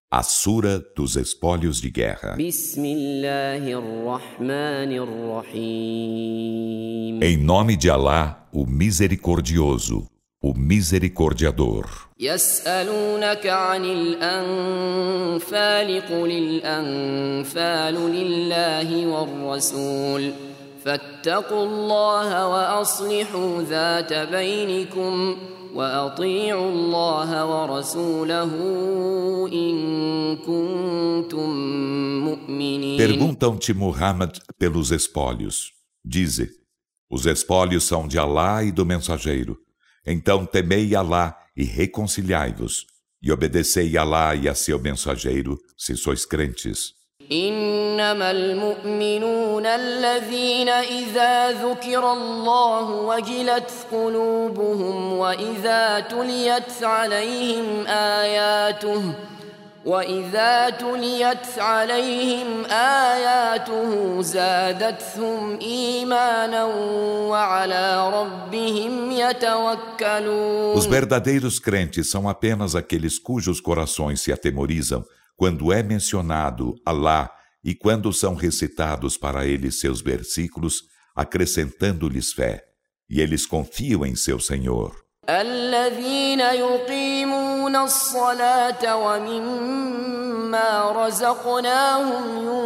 A Sura dos Espólios de Guerra. Em nome de Alá, o Misericordioso, o Misericordiador. يسألونك عن الأنفال قل الأنفال لله والرسول فاتقوا الله وأصلحوا ذات بينكم وأطيعوا الله ورسوله إن كنتم مؤمنين. Perguntam-te, Muhammad, pelos espólios. Dize: os espólios são de Alá e do mensageiro. Então temei Alá e reconciliai-vos, e obedecei Alá e a seu mensageiro, se sois crentes. إنما المؤمنون الذين إذا ذكر الله وجلت قلوبهم وإذا تليت عليهم آياته زادتهم إيمانا وعلى ربهم يتوكلون. Os verdadeiros crentes são apenas aqueles cujos corações se atemorizam quando é mencionado Alá e quando são recitados para eles seus versículos, acrescentando-lhes fé, e eles confiam em seu Senhor. الذين يقيمون الصلاة ومما رزقناهم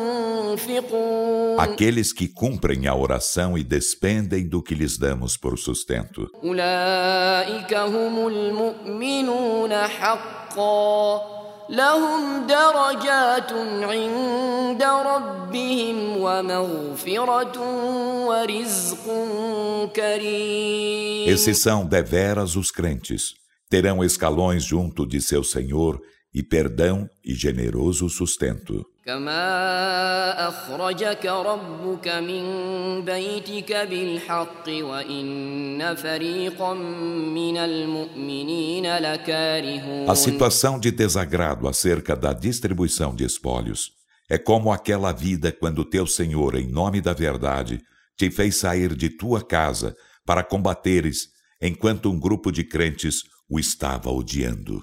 ينفقون. Aqueles que cumprem a oração e despendem do que lhes damos por sustento. أولئك هم المؤمنون حقا لهم درجات عند ربهم ومغفرة ورزق كريم. Esses são deveras os crentes. Terão escalões junto de seu Senhor e perdão e generoso sustento. كما أخرجك ربك من بيتك بالحق وإن فريقا من المؤمنين لكارهون. A situação de desagrado acerca da distribuição de espólios é como aquela vida quando teu Senhor, em nome da verdade, te fez sair de tua casa para combateres, enquanto um grupo de crentes o estava odiando.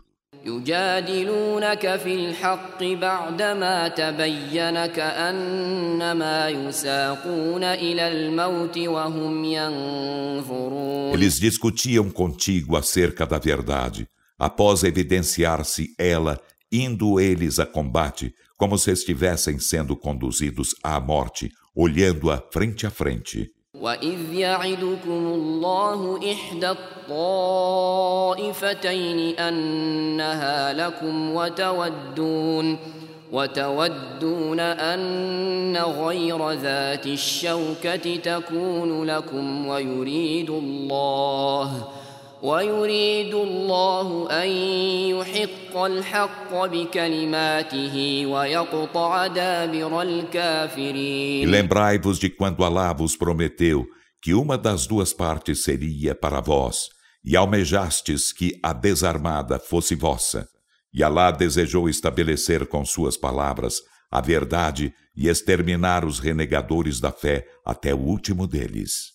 يجادلونك في الحق بعدما تبين كأنما يساقون إلى الموت وهم ينظرون. Eles discutiam contigo acerca da verdade, após evidenciar-se ela, indo eles a combate, como se estivessem sendo conduzidos à morte, olhando-a frente a frente. وَإِذْ يَعِدُكُمُ اللَّهُ إِحْدَى الطَّائِفَتَيْنِ أَنَّهَا لَكُمْ وتودون أن غير ذات الشوكة تكون لكم ويريد الله أن يحق الحق بكلماته ويقطع دابر الكافرين. E lembrai-vos de quando Alá vos prometeu que uma das duas partes seria para vós, e almejastes que a desarmada fosse vossa. E Alá desejou estabelecer com suas palavras a verdade e exterminar os renegadores da fé até o último deles.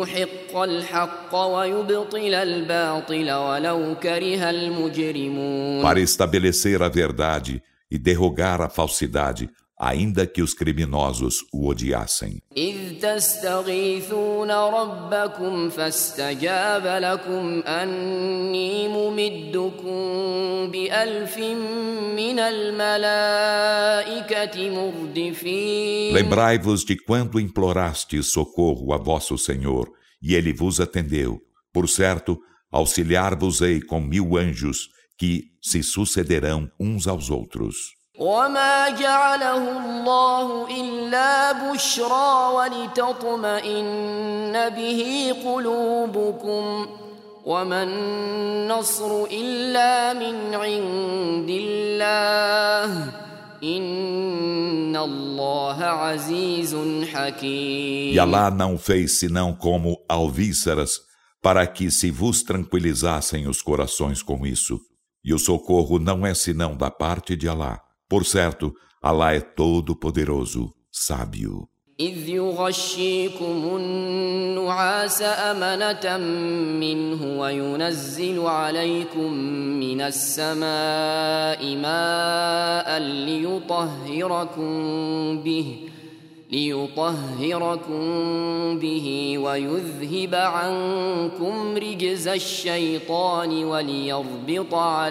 Para estabelecer a verdade e derrogar a falsidade, ainda que os criminosos o odiassem. إذ تستغيثون ربكم فاستجاب لكم أني ممدكم بألف من الملائكة مردفين. Lembrai-vos de quando implorastes socorro a vosso Senhor, e Ele vos atendeu. Por certo, auxiliar-vos-ei com 1000 anjos, que se sucederão uns aos outros. وما جعله الله إلا بشرى ولتطمئن به قلوبكم وما النصر إلا من عند الله إن الله عزيز حكيم. E Alá não fez senão como alvíceras, para que se vos tranquilizassem os corações com isso. E o socorro não é senão da parte de Alá. Por certo, Alá é todo-poderoso, sábio. إذ يغشيكم النعاس أمنة منه وينزل عليكم من السماء ماء ليطهركم به ويذهب عنكم رجز الشيطان وليربط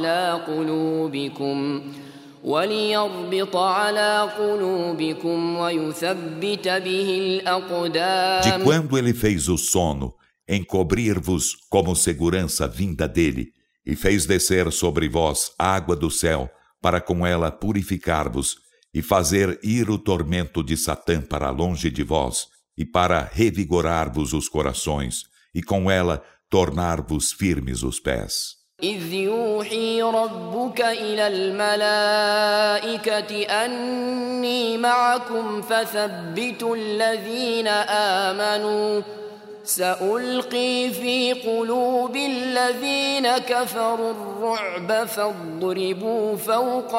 على قلوبكم ويثبت به الأقدام. De quando ele fez o sono, encobrir-vos como segurança vinda dele, e fez descer sobre vós água do céu, para com ela purificar-vos, e fazer ir o tormento de Satã para longe de vós, e para revigorar-vos os corações, e com ela tornar-vos firmes os pés. إذ يوحي ربك إلى الملائكة أني معكم فثبتوا الذين آمنوا سألقي في قلوب الذين كفروا الرعب فاضربوا فوق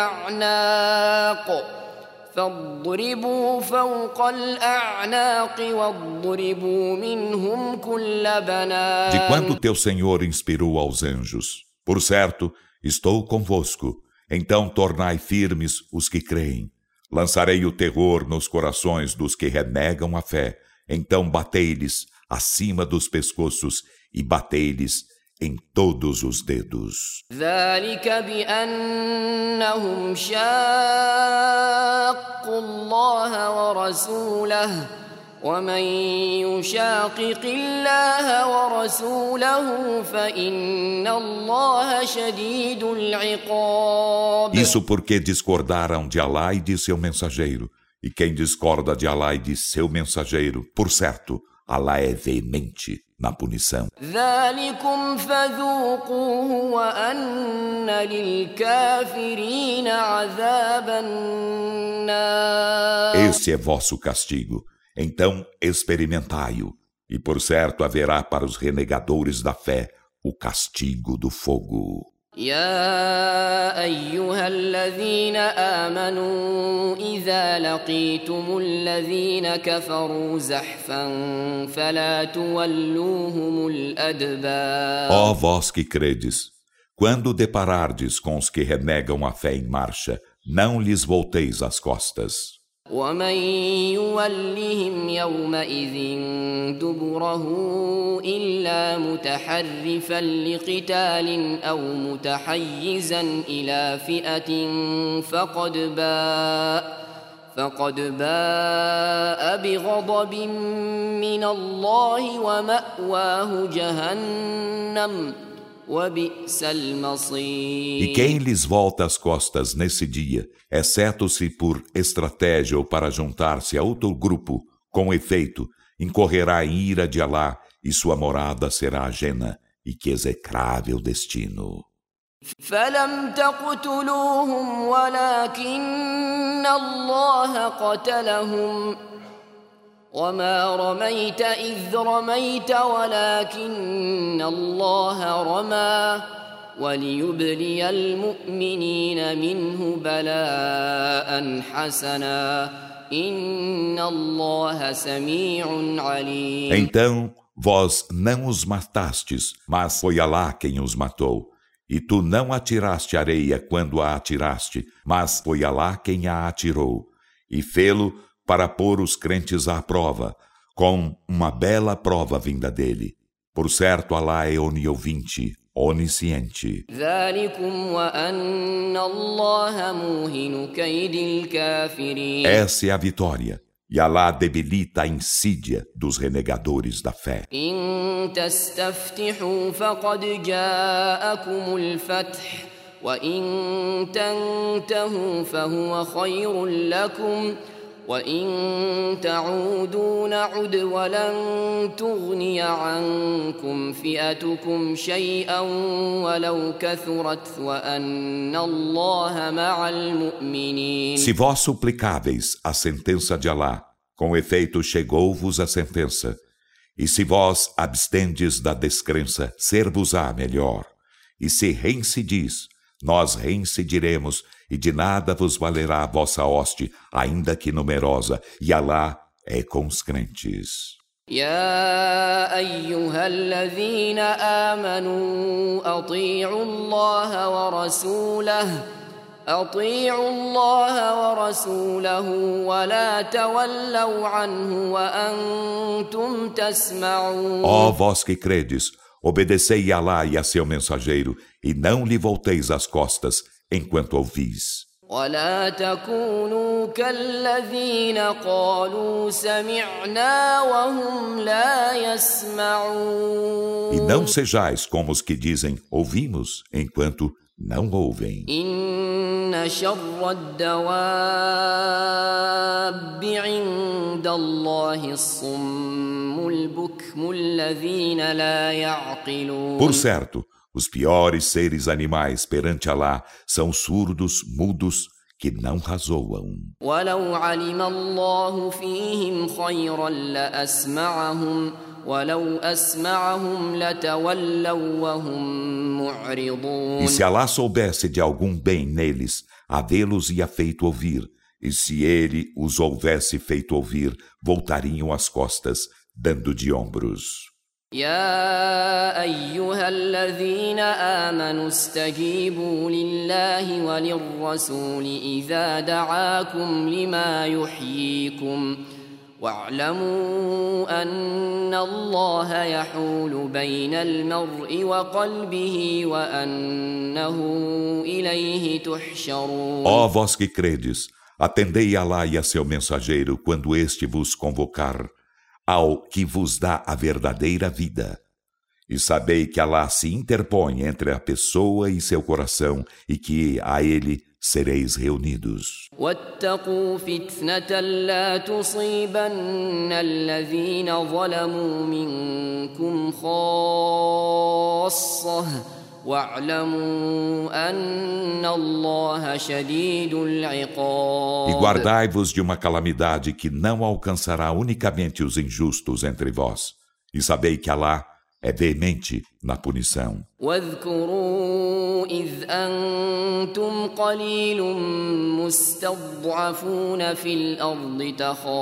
الأعناق واضربوا منهم كل بنان. De quando teu Senhor inspirou aos anjos, por certo, estou convosco, então tornai firmes os que creem. Lançarei o terror nos corações dos que renegam a fé, então batei-lhes acima dos pescoços e batei-lhes em todos os dedos. ذلك بأنهم شاقوا الله ورسوله ومن يشاقق الله ورسوله فإن الله شديد العقاب. Isso porque discordaram de Alá e de seu mensageiro. E quem discorda de Alá e de seu mensageiro, por certo, Alá é veemente na punição. ذلكم فذوقوه وأن للكافرين عذاب النار. Esse é vosso castigo, então experimentai-o, e por certo haverá para os renegadores da fé o castigo do fogo. يا أيها الذين آمنوا إذا لقيتم الذين كفروا زحفا فلا تولوهم الأدبار. Ó vós que credes, quando deparardes com os que renegam a fé em marcha, não lhes volteis as costas. ومن يولهم يومئذ دبره إلا متحرفا لقتال أو متحيزا إلى فئة فقد باء بغضب من الله ومأواه جهنم وبئس المصير. E quem lhes volta as costas nesse dia, exceto se por estratégia ou para juntar-se a outro grupo, com efeito, incorrerá em ira de Alá e sua morada será ajena, e que execrável destino. فلم تقتلوهم ولكن الله قتلهم وما رميت إذ رميت ولكن الله رمى وليبلي المؤمنين منه بلاء حسنا إن الله سميع عليم. Então, vós não os matastes, mas foi Alá quem os matou. E tu não atiraste areia quando a atiraste, mas foi Alá quem a atirou. E fê-lo para pôr os crentes à prova, com uma bela prova vinda dele. Por certo, Alá é oniovinte, onisciente. Essa é a vitória, e Alá debilita a insídia dos renegadores da fé. وإن تنتهوا فهو خير لكم وإن تعودوا نعد ولن تغني عنكم فئتكم شيئا ولو كثرت وأن الله مع المؤمنين. Se vós suplicáveis a sentença de Alá, com efeito chegou-vos a sentença. E se vós abstendes da descrença, ser-vos-á melhor. E se reincidis, nós reincidiremos, e de nada vos valerá a vossa hoste, ainda que numerosa, e Alá é com os crentes. يا أيها الذين آمنوا أطيعوا الله ورسوله ولا تولوا عنه وأنتم تسمعون. Ó vós que credes, obedecei a Alá e a seu mensageiro, e não lhe volteis as costas enquanto ouvis. ولا تكونوا كالذين قالوا سمعنا وهم لا يسمعون. E não sejais como os que dizem ouvimos enquanto não ouvem. إن شر الدواب عند الله الصم البكم الذين لا يعقلون. Por certo, os piores seres animais perante Alá são surdos, mudos, que não razoam. ولو علم الله فيهم خيرا لأسمعهم ولو أسمعهم لتولوا وهم معرضون. E se Alá soubesse de algum bem neles, havê-los-ia feito ouvir, e se ele os houvesse feito ouvir, voltariam as costas, dando de ombros. يا أيها الذين آمنوا استجيبوا لله وللرسول إذا دعاكم لما يحييكم واعلموا أن الله يحول بين المرء وقلبه وأنه إليه تحشرون. Ó vós que credes, atendei a Alá e a seu mensageiro quando este vos convocar ao que vos dá a verdadeira vida. E sabei que Alá se interpõe entre a pessoa e seu coração, e que a ele sereis reunidos. واتقوا فتنة لا تصيبن الذين ظلموا منكم خاصة واعلموا أن الله شديد العقاب. E guardai-vos de uma calamidade que não alcançará unicamente os injustos entre vós. E sabei que Alá é veemente na punição. واذكروا إذ أنتم قليل مستضعفون في الأرض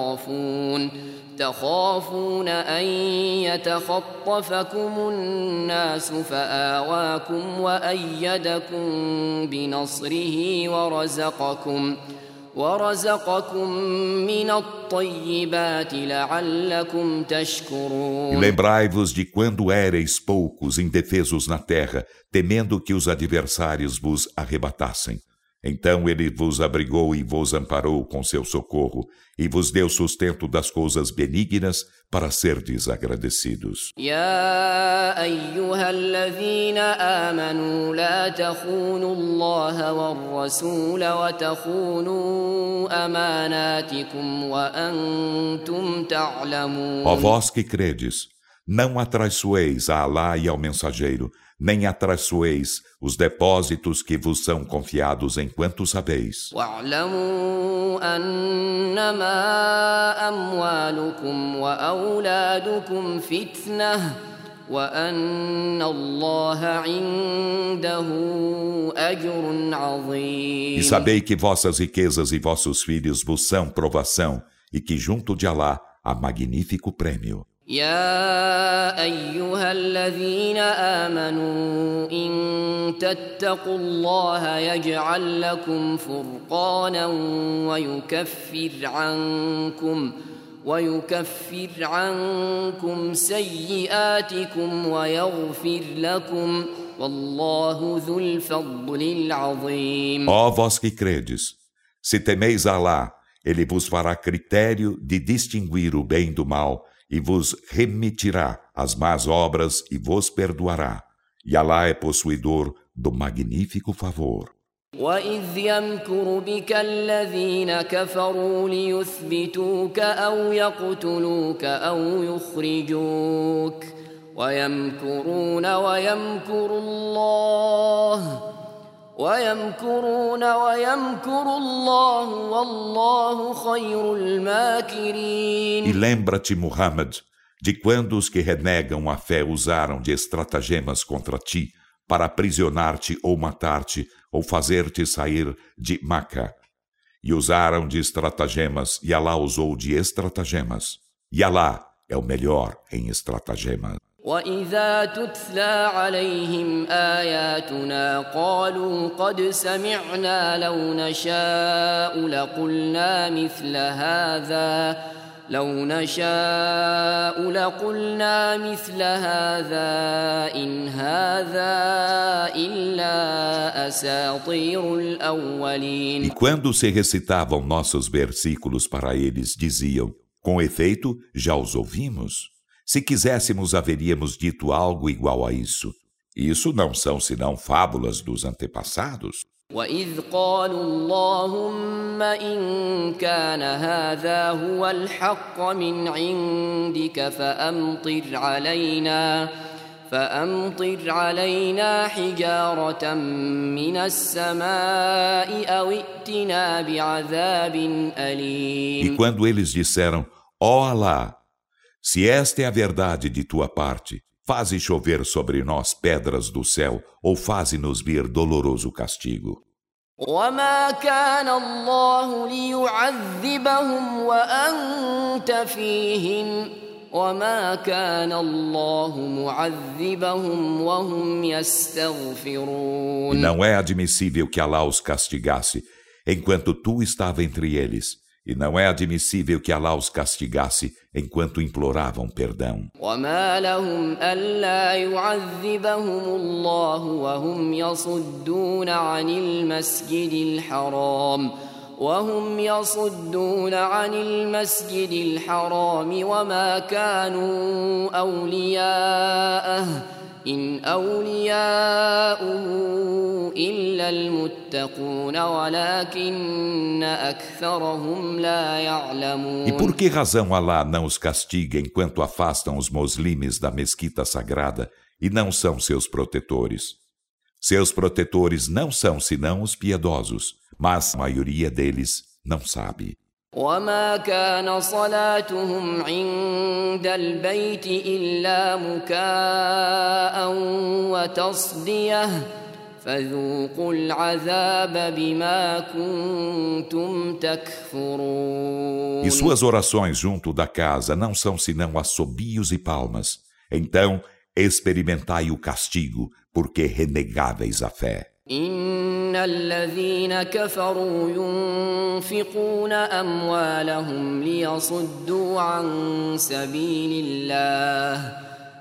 تخافون أن يتخطفكم الناس فآواكم وأيدكم بنصره ورزقكم من الطيبات لعلكم تشكرون. E lembrai-vos de quando éreis poucos indefesos na terra, temendo que os adversários vos arrebatassem. Então ele vos abrigou e vos amparou com seu socorro, e vos deu sustento das coisas benignas para serdes agradecidos. يا أيها الذين آمنوا لا تخونوا الله والرسول وتخونوا أماناتكم وأنتم تعلمون. Ó vós que credes, não atraiçoeis a Alá e ao mensageiro, nem atraiçoeis os depósitos que vos são confiados enquanto sabeis. واعلموا أنما أموالكم وأولادكم فتنة وأن الله عنده أجر عظيم. E sabei que vossas riquezas e vossos filhos vos são provação, e que junto de Alá há magnífico prêmio. يا أيها الذين آمنوا إن تتقوا الله يجعل لكم فرقانا ويكفر عنكم سيئاتكم ويغفر لكم والله ذو الفضل العظيم. Ó vós que credes, se temeis a Alá, ele vos fará critério de distinguir o bem do mal, e vos remitirá as más obras e vos perdoará. E Alá é possuidor do magnífico favor. وَإِذْ يَمْكُرُ بِكَ الَّذِينَ كَفَرُوا لِيُثْبِتُوكَ أَوْ يَقْتُلُوكَ أَوْ يُخْرِجُوكَ وَيَمْكُرُونَ وَيَمْكُرُ اللَّهُ وَاللَّهُ خَيْرُ الْمَاكِرِينَ. E lembra-te, Muhammad, de quando os que renegam a fé usaram de estratagemas contra ti para aprisionar-te ou matar-te ou fazer-te sair de Maca. E usaram de estratagemas, e Alá usou de estratagemas. E Alá é o melhor em estratagemas. وإذا تتلى عليهم آياتنا قالوا قد سمعنا لو نشاء لقلنا مثل هذا إن هذا إلا أساطير الأولين. E quando se recitavam nossos versículos para eles, diziam: com efeito, já os ouvimos. Se quiséssemos, haveríamos dito algo igual a isso. Isso não são senão fábulas dos antepassados. وَإِذْ قَالُوا اللَّهُمَّ إِن كَانَ هَذَا هُوَ الْحَقَّ مِنْ عِندِكَ فَأَمْطِرْ عَلَيْنَا حِجَارَةً مِنَ السَّمَاءِ أَوْ ائْتِنَا بِعَذَابٍ أَلِيمٍ. E quando eles disseram: ó Alá, se esta é a verdade de tua parte, faze chover sobre nós pedras do céu, ou faze-nos vir doloroso castigo. وَمَا كَانَ اللَّهُ لِيُعَذِّبَهُمْ وَأَنْتَ فِيهِمْ وَمَا كَانَ اللَّهُ مُعَذِّبَهُمْ وَهُمْ يَسْتَغْفِرُونَ. E não é admissível que Alá os castigasse, enquanto tu estava entre eles. E não é admissível que Alá os castigasse enquanto imploravam perdão. وَمَا لَهُمْ أَلَّا يُعَذِّبَهُمُ اللَّهُ وَهُمْ يَصُدُّونَ عَنِ الْمَسْجِدِ الْحَرَامِ وَمَا كَانُوا أَوْلِيَاءَهُ إِنْ أَوْلِيَاؤُهُ إِلَّا الْمُتَّقُونَ وَلَكِنَّ أَكْثَرَهُمْ لَا يَعْلَمُونَ. E por que razão Alá não os castiga enquanto afastam os muslimes da mesquita sagrada e não são seus protetores? Seus protetores não são senão os piedosos, mas a maioria deles não sabe. وَمَا كَانَ صَلَاتُهُمْ عِندَ الْبَيْتِ إِلَّا مُكَاءً وَتَصْدِيَةً فَذُوقُوا الْعَذَابَ بِمَا كُنتُمْ تَكْفُرُونَ. E suas orações junto da casa não são senão assobios e palmas. Então, experimentai o castigo, porque renegáveis a fé. إن الذين كفروا ينفقون أموالهم ليصدوا عن سبيل الله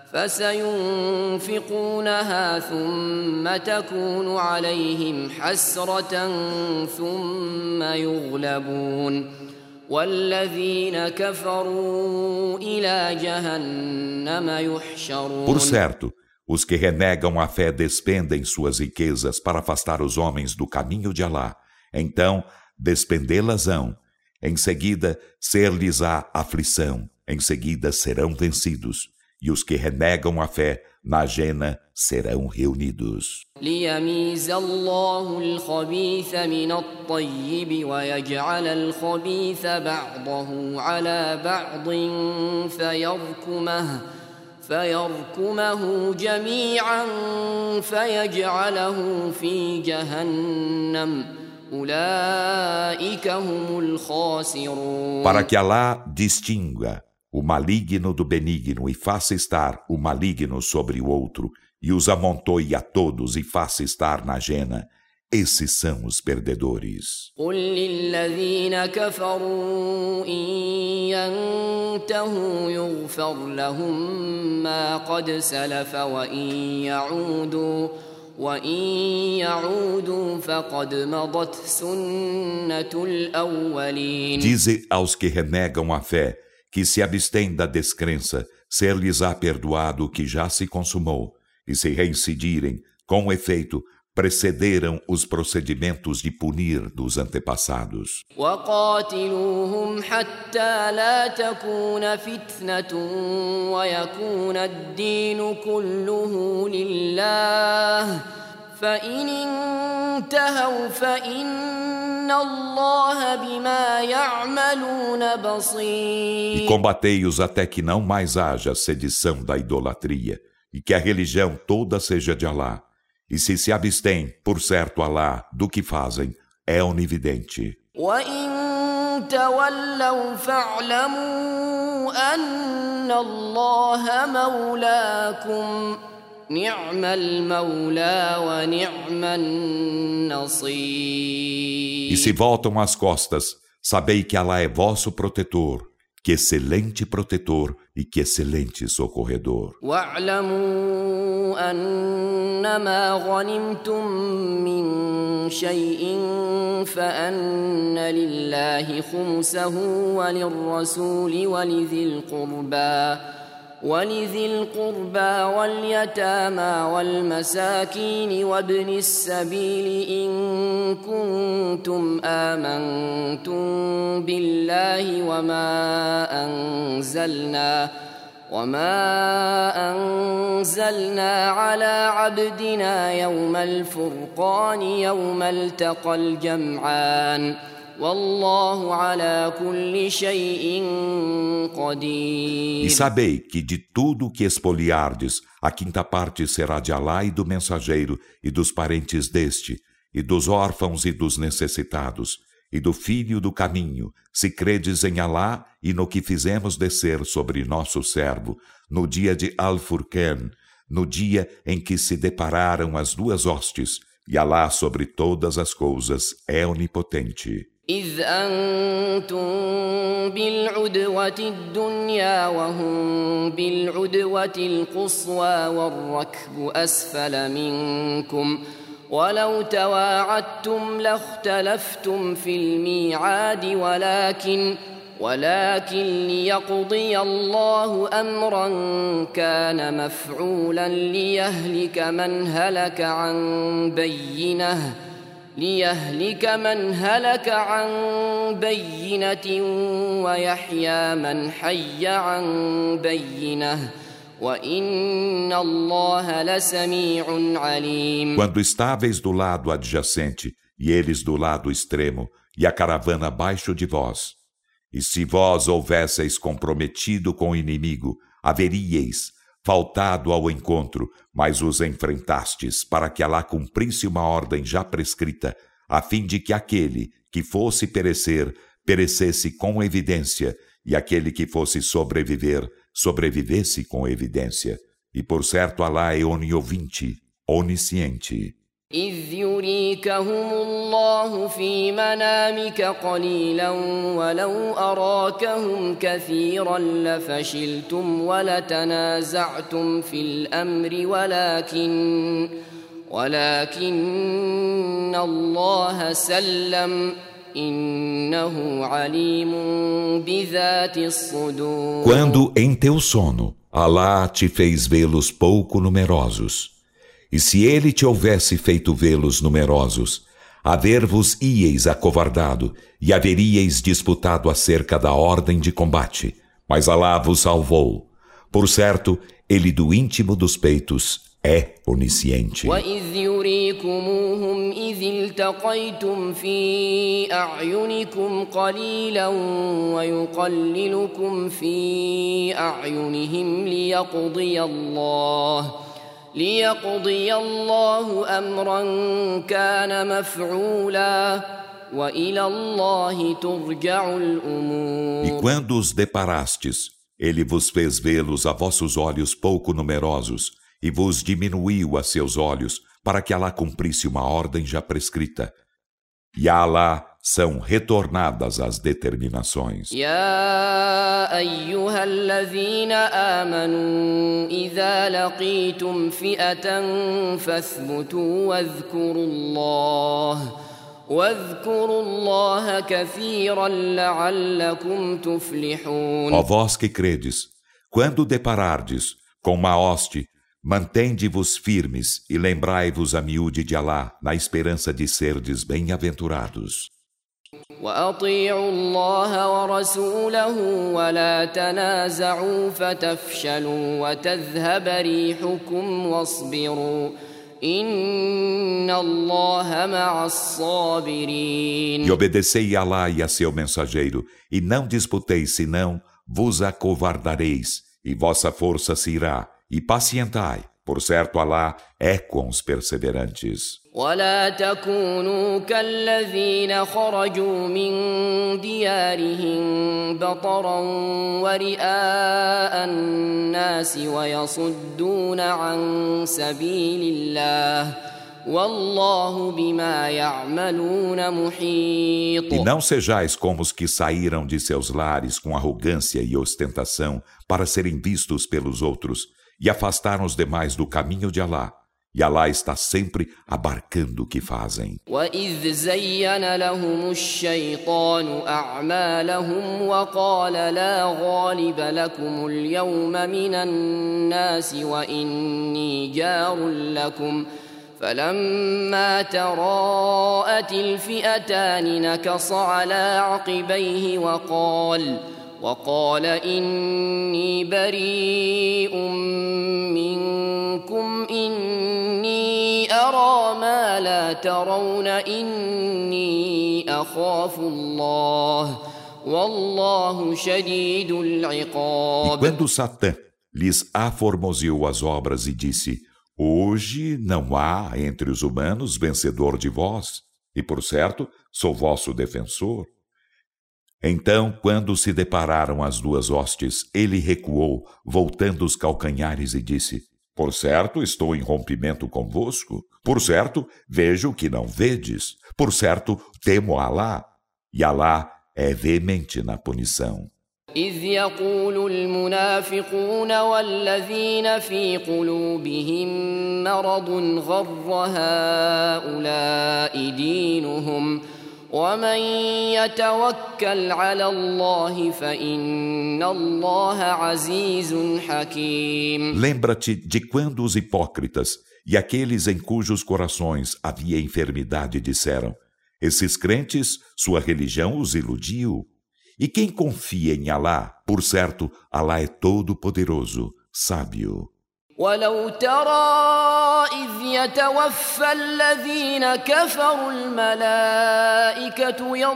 فسينفقونها ثم تكون عليهم حسرة ثم يغلبون والذين كفروا إلى جهنم يحشرون. Por certo, os que renegam a fé despendem suas riquezas para afastar os homens do caminho de Alá. Então, despendê-las-ão. Em seguida, ser-lhes-á aflição. Em seguida, serão vencidos. E os que renegam a fé, na jena, serão reunidos. ليميز الله الخبيث من الطيب ويجعل الخبيث بعضه على بعض فيركمه جميعا فيجعله في جهنم أولئك هم الخاسرون. Para que Alá distinga o maligno do benigno e faça estar o maligno sobre o outro e os amontoe a todos e faça estar na jena, esses são os perdedores. قل للذين كفروا إن ينتهوا يغفر لهم ما قد سلف وإن يعودوا فقد مضت سنة الأولين. Dize aos que renegam a fé que se abstêm da descrença, ser-lhes-á perdoado o que já se consumou, e se reincidirem, com efeito, precederam os procedimentos de punir dos antepassados. وَقَاتِلُوهُمْ حَتَّى لَا تَكُونَ فِتْنَةٌ وَيَكُونَ الدِّينُ كُلُّهُ لِلَّهِ فَإِنِ انتهوا فَإِنَّ اللَّهَ بِمَا يَعْمَلُونَ بَصِيرٌ. E combatei-os até que não mais haja sedição da idolatria, e que a religião toda seja de Alá. E se abstêm, por certo Alá, do que fazem, é onividente. وإن تولوا فاعلموا أن الله مولاكم نعم المولى ونعم النصير. E se voltam as costas, sabei que Alá é vosso protetor, que excelente protetor e que excelente socorredor. واعلموا أنما غنمتم من شيء فأن لله خمسه وللرسول ولذي القربى واليتامى والمساكين وابن السبيل إن كنتم آمنتم بالله وما أنزلنا على عبدنا يوم الفرقان يوم التقى الجمعان والله على كل شيء قدير. E sabei que de tudo que expoliardes, a quinta parte será de Alá e do mensageiro, e dos parentes deste, e dos órfãos e dos necessitados, e do filho do caminho, se credes em Alá e no que fizemos descer sobre nosso servo, no dia de Al-Furqan, no dia em que se depararam as duas hostes, e Alá sobre todas as coisas é onipotente. إذ أنتم بالعدوة الدنيا وهم بالعدوة القصوى والركب أسفل منكم ولو تواعدتم لاختلفتم في الميعاد ولكن ليقضي الله أمرا كان مفعولا ليهلك من هلك عن بينة ويحيى من حي عن بينة وإن الله لسميع عليم. Quando estáveis do lado adjacente e eles do lado extremo e a caravana abaixo de vós, e se vós houvesseis comprometido com o inimigo, haveríeis faltado ao encontro, mas os enfrentastes para que Alá cumprisse uma ordem já prescrita, a fim de que aquele que fosse perecer, perecesse com evidência, e aquele que fosse sobreviver, sobrevivesse com evidência. E por certo Alá é oniovinte, onisciente. إذ يريكهم الله في منامك قليلا ولو أراكهم كثيرا لفشلتم ولتنازعتم في الأمر ولكن الله سلم إنه عليم بذات الصدور. Quando em teu sono Alá te fez vê-los pouco numerosos, e se ele te houvesse feito vê-los numerosos, haver-vos-íeis acovardado e haveríeis disputado acerca da ordem de combate, mas Alá vos salvou. Por certo, ele do íntimo dos peitos é onisciente. وَإِذْ يُرِيكُمُوهُمْ إِذِ الْتَقَيْتُمْ فِي أَعْيُنِكُمْ قَلِيلًا وَيُقَلِّلُكُمْ فِي أَعْيُنِهِمْ ليقضي الله أمرا كان مفعولا وإلى الله ترجع الأمور. E quando os deparastes, ele vos fez vê-los a vossos olhos pouco numerosos e vos diminuiu a seus olhos para que Alá cumprisse uma ordem já prescrita. E a Alá são retornadas as determinações. يا أيها الذين آمنوا إذا لقيتم فئة فاثبتوا واذكروا الله كثيرا لعلكم تفلحون. Ó vós que credes, quando deparardes com uma hoste, mantende-vos firmes e lembrai-vos a miúde de Alá na esperança de serdes bem-aventurados. وأطيعوا الله ورسوله ولا تنازعوا فتفشلوا وتذهب ريحكم واصبروا إن الله مع الصابرين. E obedecei a Alá e a seu mensageiro, e não disputeis, senão vos acovardareis, e vossa força se irá, e pacientai, Por certo, Alá é com os perseverantes. ولا تكونوا كالذين خرجوا من ديارهم بطرا ورئاء الناس ويصدون عن سبيل الله والله بما يعملون محيط. E não sejais como os que saíram de seus lares com arrogância e ostentação para serem vistos pelos outros e afastaram os demais do caminho de Alá. E Alá está sempre abarcando o que fazem. وَإِذْ زَيَّنَ لَهُمُ الشَّيْطَانُ أَعْمَالَهُمْ وَقَالَ لَا غَالِبَ لَكُمُ الْيَوْمَ مِنَ النَّاسِ وَإِنِّي جَارٌ لَكُمْ فَلَمَّا تَرَاءَتِ الْفِئَتَانِ نَكَصَ عَلَى عَقِبَيْهِ وقال إني بريء منكم إني أرى ما لا ترون إني أخاف الله والله شديد العقاب. E quando Satã lhes aformoseou as obras e disse: Hoje não há entre os humanos vencedor de vós, e por certo sou vosso defensor. Então, quando se depararam as duas hostes, ele recuou, voltando os calcanhares e disse: Por certo, estou em rompimento convosco. Por certo, vejo que não vedes. Por certo, temo Alá. E Alá é veemente na punição. إذ يقول المنافقون والذين في قلوبهم مرض غر هؤلاء دينهم ومن يتوكل على الله فإن الله عزيز حكيم. Lembra-te de quando os hipócritas e aqueles em cujos corações havia enfermidade disseram: Esses crentes, sua religião os iludiu. E quem confia em Alá, por certo, Alá é todo-poderoso, sábio. ولو ترى إذ يتوفى الذين كفروا الملائكة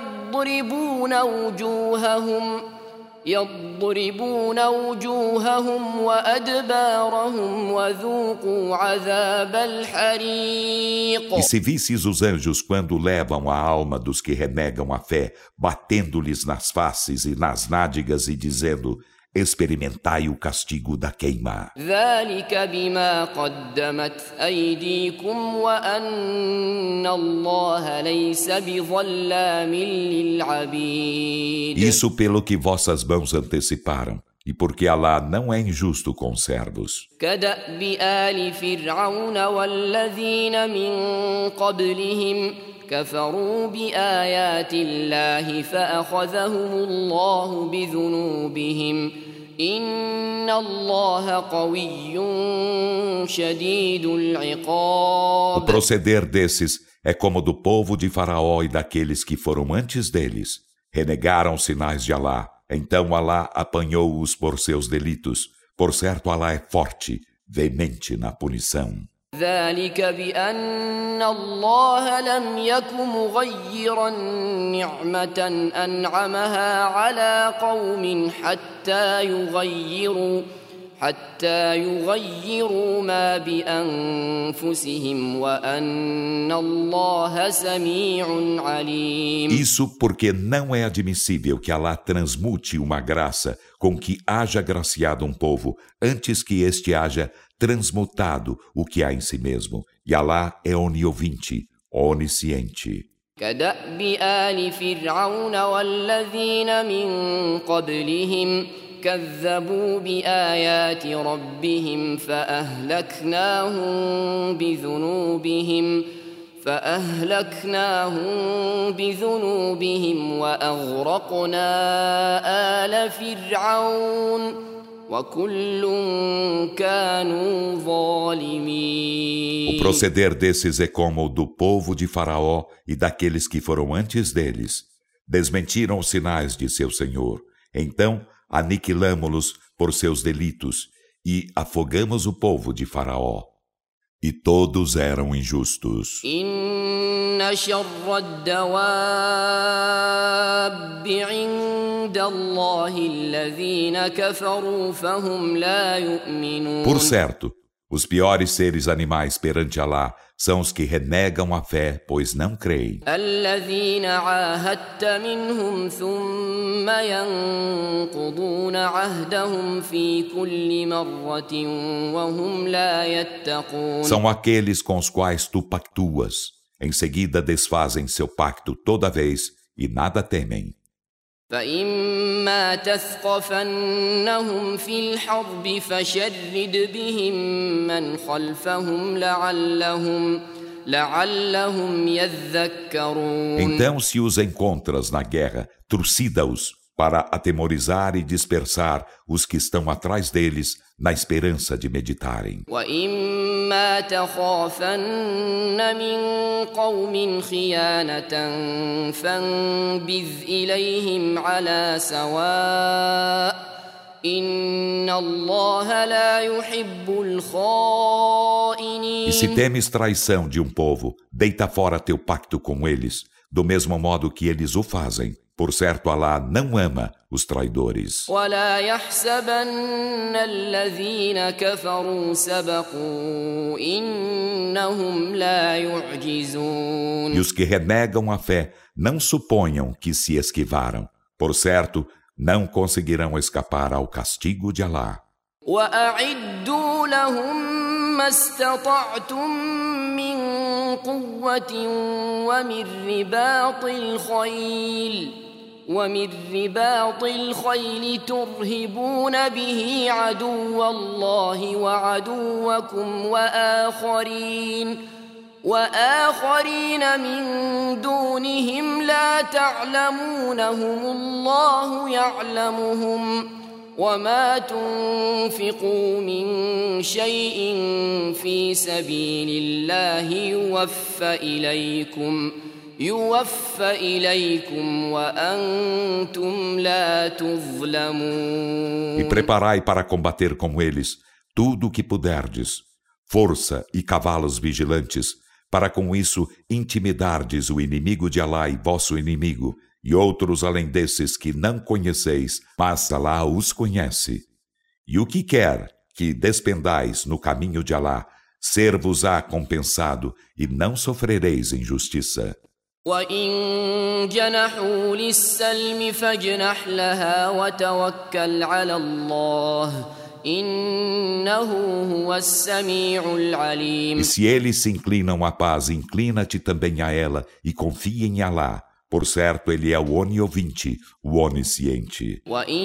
يضربون وجوههم وأدبارهم وذوقوا عذاب الحريق. E se visses os anjos quando levam a alma dos que renegam a fé, batendo-lhes nas faces e nas nádegas e dizendo: Experimentai o castigo da queima. ذلك بما قدمت أيديكم وأن الله ليس بظلام للعبيد. Isso pelo que vossas mãos anteciparam, e porque Alá não é injusto com os servos. كدأب آل فرعون والذين من قبلهم كفروا بآيات الله فأخذهم الله بذنوبهم إن الله قوي شديد العقاب. O proceder desses é como do povo de Faraó e daqueles que foram antes deles. Renegaram os sinais de Alá. Então Alá apanhou-os por seus delitos. Por certo, Alá é forte, veemente na punição. ذلك بأن الله لم يك مغيرا نعمة أنعمها على قوم حتى يغيروا ما بأنفسهم وأن الله سميع عليم. Isso porque não é admissível que Alá transmute uma graça com que haja agraciado um povo antes que este haja transmutado o que há em si mesmo. E Alá é oniovinte, onisciente. كدأب آل فرعون والذين من قبلهم كذبوا بآيات ربهم فأهلكناهم بذنوبهم وأغرقنا آل فرعون وكل كانوا ظالمين. O proceder desses é como o do povo de Faraó e daqueles que foram antes deles. Desmentiram os sinais de seu Senhor. Então aniquilamo-los por seus delitos e afogamos o povo de Faraó. E todos eram injustos. إن شر الدواب عند الله الذين كفروا فهم لا يؤمنون. Por certo, Os piores seres animais perante Alá são os que renegam a fé, pois não creem. الذين عاهدت منهم ثم ينقضون عهدهم في كل مرة وهم لا يتقون. São aqueles com os quais tu pactuas. Em seguida desfazem seu pacto toda vez e nada temem. فإما تثقفنهم في الحرب فشرد بهم من خلفهم لعلهم يذكرون. Então, se os encontras na guerra, trucida-os para atemorizar e dispersar os que estão atrás deles, na esperança de meditarem. وإما تخافن من قوم خيانة فانبذ إليهم على سواء إن الله لا يحب الخائنين. E se temes traição de um povo, deita fora teu pacto com eles, do mesmo modo que eles o fazem. Por certo, Alá não ama os traidores. ولا يحسبن الذين كفروا سبقوا إنهم لا يعجزون. E os que renegam a fé não suponham que se esquivaram. Por certo, não conseguirão escapar ao castigo de Alá. وأعدوا لهم ما استطعتم من قوة ومن رباط الخيل ترهبون به عدو الله وعدوكم وآخرين من دونهم لا تعلمونهم الله يعلمهم وما تنفقوا من شيء في سبيل الله يوفى إليكم وأنتم لا تظلمون. E preparai para combater com eles tudo o que puderdes, força e cavalos vigilantes, para com isso intimidardes o inimigo de Alá e vosso inimigo, e outros além desses que não conheceis, mas Alá os conhece. E o que quer que despendais no caminho de Alá, ser-vos-á compensado, e não sofrereis injustiça. وَإِن جَنَحُوا لِلسَّلْمِ فَاجْنَحْ لَهَا وَتَوَكَّلْ عَلَى اللَّهِ إِنَّهُ هُوَ السَّمِيعُ الْعَلِيمُ. E se eles se inclinam à paz, inclina-te também a ela e confia em Alá. Por certo, ele é o oniovinte, o onisciente. وَإِن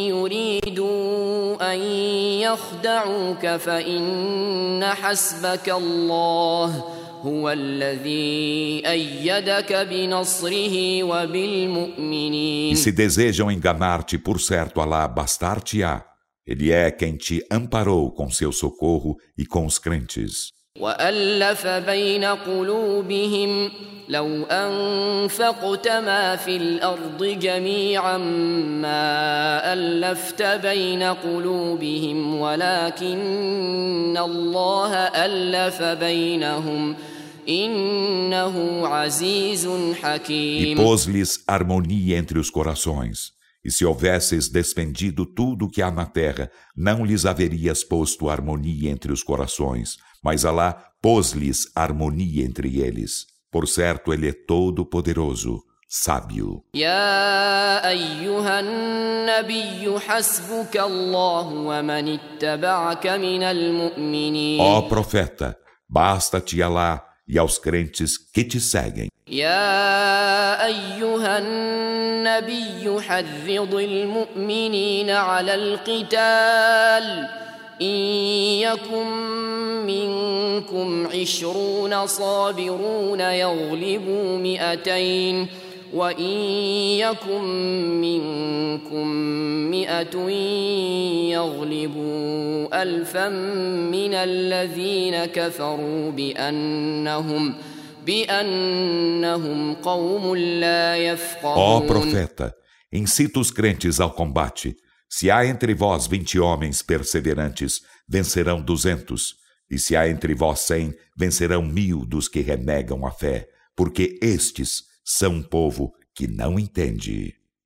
يُرِيدُوا أَن يَخْدَعُوكَ فَإِنَّ حَسْبَكَ اللَّهُ هُوَ الَّذِي أَيَّدَكَ بِنَصْرِهِ وَبِالْمُؤْمِنِينَ. E se desejam enganar-te, por certo, Alá bastar-te-á. Ele é quem te amparou com seu socorro e com os crentes. وَأَلَّفَ بَيْنَ قُلُوبِهِمْ لَوْ أَنفَقْتَ مَا فِي الْأَرْضِ جَمِيعًا مَا أَلَّفْتَ بَيْنَ قُلُوبِهِمْ وَلَكِنَّ اللَّهَ أَلَّفَ بَيْنَهُمْ إِنَّهُ عَزِيزٌ حَكِيمٌ. E pôs-lhes harmonia entre os corações. E se houvesses despendido tudo o que há na terra, não lhes haverias posto harmonia entre os corações, mas Alá pôs-lhes harmonia entre eles. Por certo, ele é todo-poderoso, sábio. يا أيها النبي حسبك الله ومن اتبعك من المؤمنين. Ó profeta, basta-te Alá e aos crentes que te seguem. يا أيها النبي حرض المؤمنين على القتال إن يكن منكم 20 صابرون يغلبوا 200 وإن يكن منكم 100 يغلبوا 1000 من الذين كفروا بأنهم قوم لا يفقهون. Ó profeta, incita os crentes ao combate. Se há entre vós 20 homens perseverantes, vencerão 200. E se há entre vós 100, vencerão 1000 dos que renegam a fé, porque estes são um povo que não entende.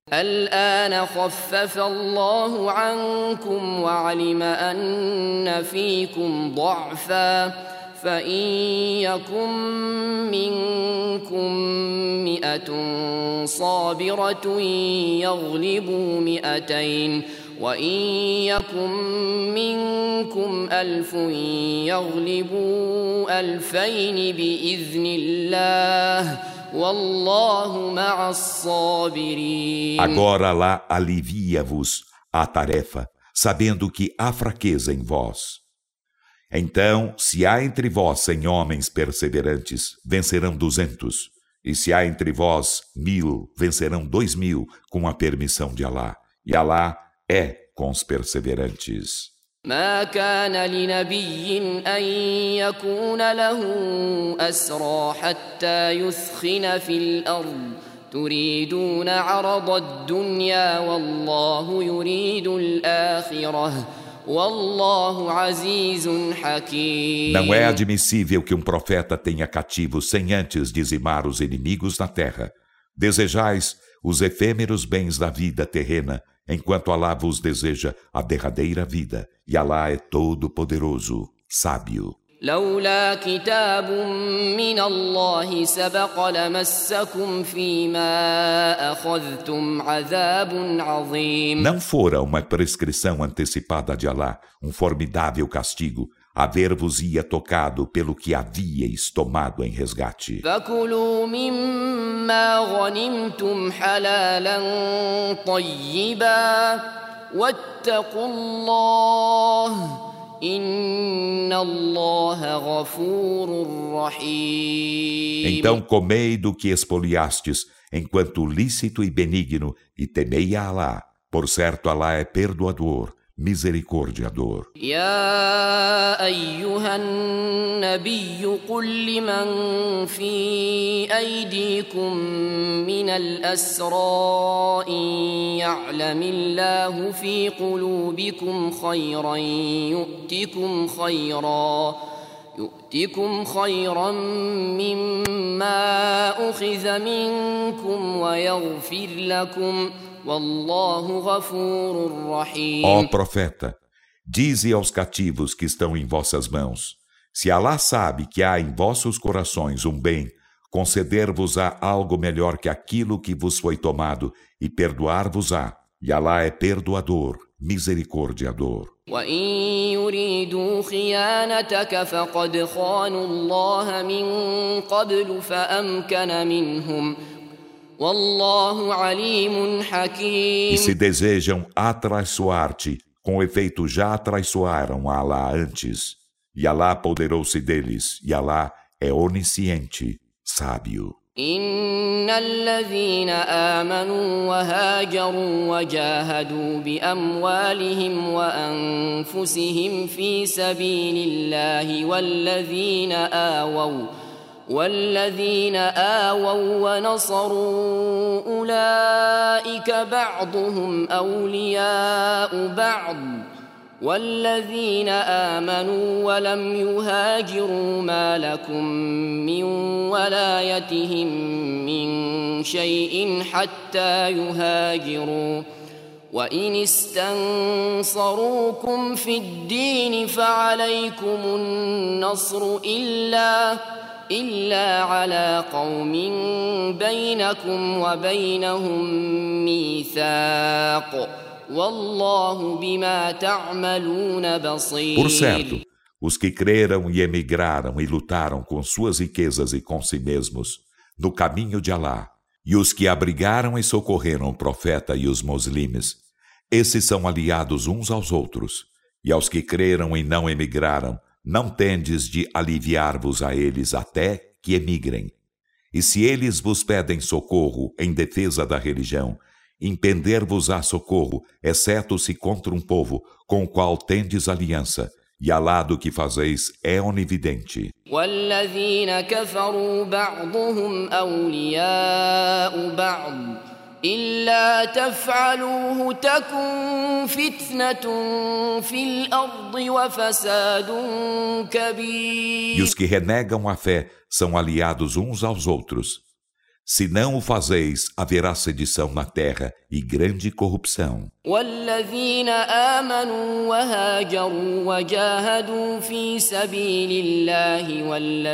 الآن خفف الله عنكم وعلم أن فيكم ضعفا فإن يكن منكم 100 صابرة يغلبوا 200 وإن يكن منكم 1000 يغلبوا 2000 بإذن الله والله مع الصابرين. Agora Alá alivia-vos a tarefa, sabendo que há fraqueza em vós. Então, se há entre vós 100 homens perseverantes, vencerão 200. E se há entre vós 1000, vencerão 2000, com a permissão de Alá. E Alá é com os perseverantes. ما كان لنبي أن يكون له أسرى حتى يثخن في الأرض تريدون عرض الدنيا والله يريد الآخرة والله عزيز حكيم. Não é admissível que um profeta tenha cativos sem antes dizimar os inimigos na terra. Desejais os efêmeros bens da vida terrena, enquanto Alá vos deseja a derradeira vida, e Alá é todo-poderoso, sábio. لولا كتاب من الله سبق لمسكم فيما أخذتم عذاب عظيم. Não fora uma prescrição antecipada de Alá, um formidável castigo, haver-vos-ia tocado pelo que havíeis tomado em resgate. فكلوا مما غنمتم حلالا طيبا واتقوا الله إن الله غفور رحيم. Então comei do que espoliastes, enquanto lícito e benigno, e temei a Alá. Por certo, Alá é perdoador, misericordiador. يا أيها النبي قل لمن في أيديكم من الأسرى إن يعلم الله في قلوبكم خيرا يؤتكم خيرا مما أخذ منكم ويغفر لكم والله غفور رحيم. Ó profeta, dize aos cativos que estão em vossas mãos, se Alá sabe que há em vossos corações um bem, conceder-vos-á algo melhor que aquilo que vos foi tomado e perdoar-vos-á, e Alá é perdoador, misericordiador. وإن يريدوا خيانتك فقد خانوا الله من قبل فأمكن منهم والله عليم حكيم. E se desejam atraiçoar-te, com efeito já atraiçoaram a Alá antes, e Alá apoderou-se deles, e Alá é onisciente, sábio. إن الذين آمنوا وهاجروا وجاهدوا بأموالهم وأنفسهم في سبيل الله والذين آووا ونصروا أولئك بعضهم أولياء بعض والذين آمنوا ولم يهاجروا ما لكم من ولايتهم من شيء حتى يهاجروا وإن استنصروكم في الدين فعليكم النصر إلا على قوم بينكم وبينهم ميثاق والله بما تعملون بصير. Por certo, os que creram e emigraram e lutaram com suas riquezas e com si mesmos no caminho de Alá, e os que abrigaram e socorreram o profeta e os muslimes, esses são aliados uns aos outros, e aos que creram e não emigraram, não tendes de aliviar-vos a eles até que emigrem. E se eles vos pedem socorro em defesa da religião, impender-vos-á socorro, exceto se contra um povo com o qual tendes aliança, e Alá do que fazeis é onividente. وَالَّذِينَ كَفَرُوا بَعْضُهُمْ أَوْلِيَاءُ بَعْضٍ إِلَّا تَفْعَلُوهُ تَكُنْ فِتْنَةٌ فِي الْأَرْضِ وَفَسَادٌ كَبِيرٌ. E os que renegam a fé são aliados uns aos outros. Se não o fazeis, haverá sedição na terra e grande corrupção. والذين آمنوا وهاجروا وجاهدوا في سبيل الله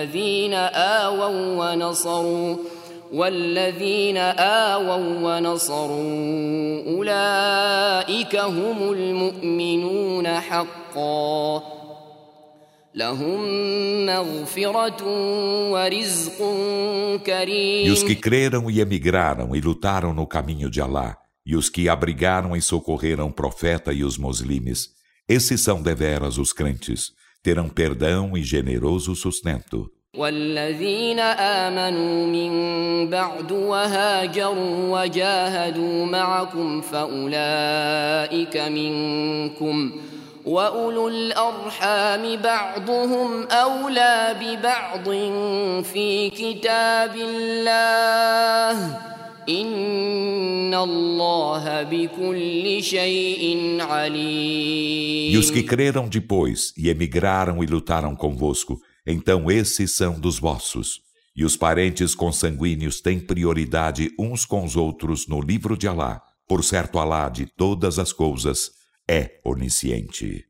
والذين آووا ونصروا أولئك هم المؤمنون حقا لهم مغفرة ورزق كريم. E os que creram e emigraram e lutaram no caminho de Alá, e os que abrigaram e socorreram o profeta e os muslimes, esses são deveras os crentes, terão perdão e generoso sustento. والذين آمنوا من بعد وهاجروا وجاهدوا معكم فأولئك منكم وأولو الأرحام بعضهم أولى ببعض في كتاب الله إن الله بكل شيء عليم. E os que creram depois e emigraram e lutaram convosco, então esses são dos vossos. E os parentes consanguíneos têm prioridade uns com os outros no livro de Alá. Por certo, Alá de todas as coisas é onisciente.